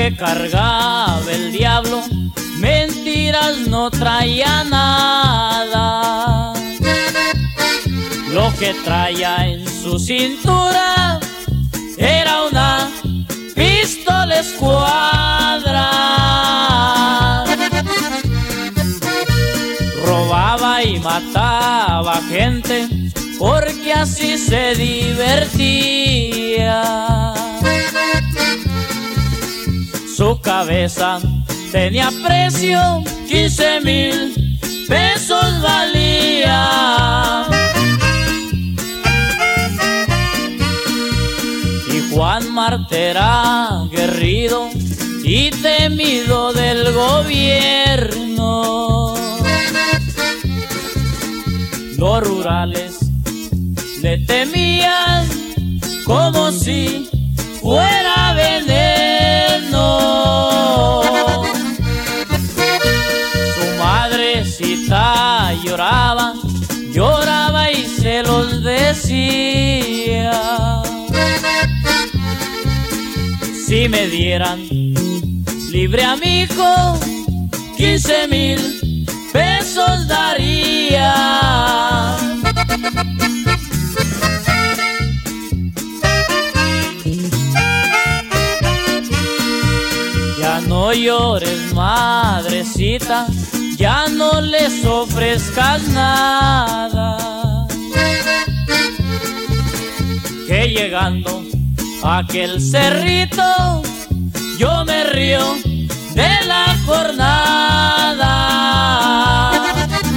que cargaba el diablo, mentiras no traía nada. Lo que traía en su cintura era una pistola escuadra. Robaba y mataba gente porque así se divertía. Su cabeza tenía precio, 15,000 pesos valía. Y Juan Marta era aguerrido y temido del gobierno. Los rurales le temían como si fuera veneno. Su madrecita lloraba, lloraba y se los decía. Si me dieran libre a mi hijo, 15,000 pesos daría. Ya no llores, madrecita, ya no les ofrezcas nada, que llegando a aquel cerrito yo me río de la jornada.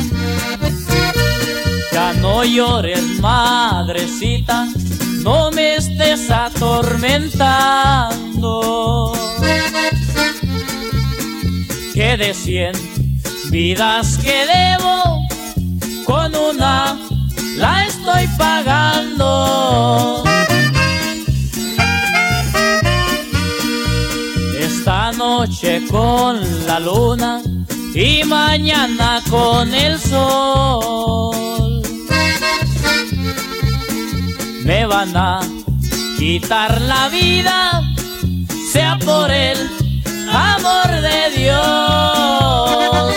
Ya no llores, madrecita, no me estés atormentando, que de 100 vidas que debo, con una la estoy pagando. Esta noche con la luna y mañana con el sol me van a quitar la vida, sea por el amor de Dios.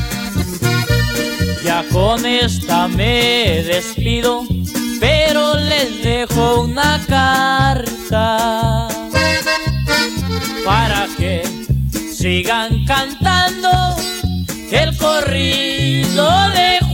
Ya con esta me despido, pero les dejo una carta para que sigan cantando el corrido de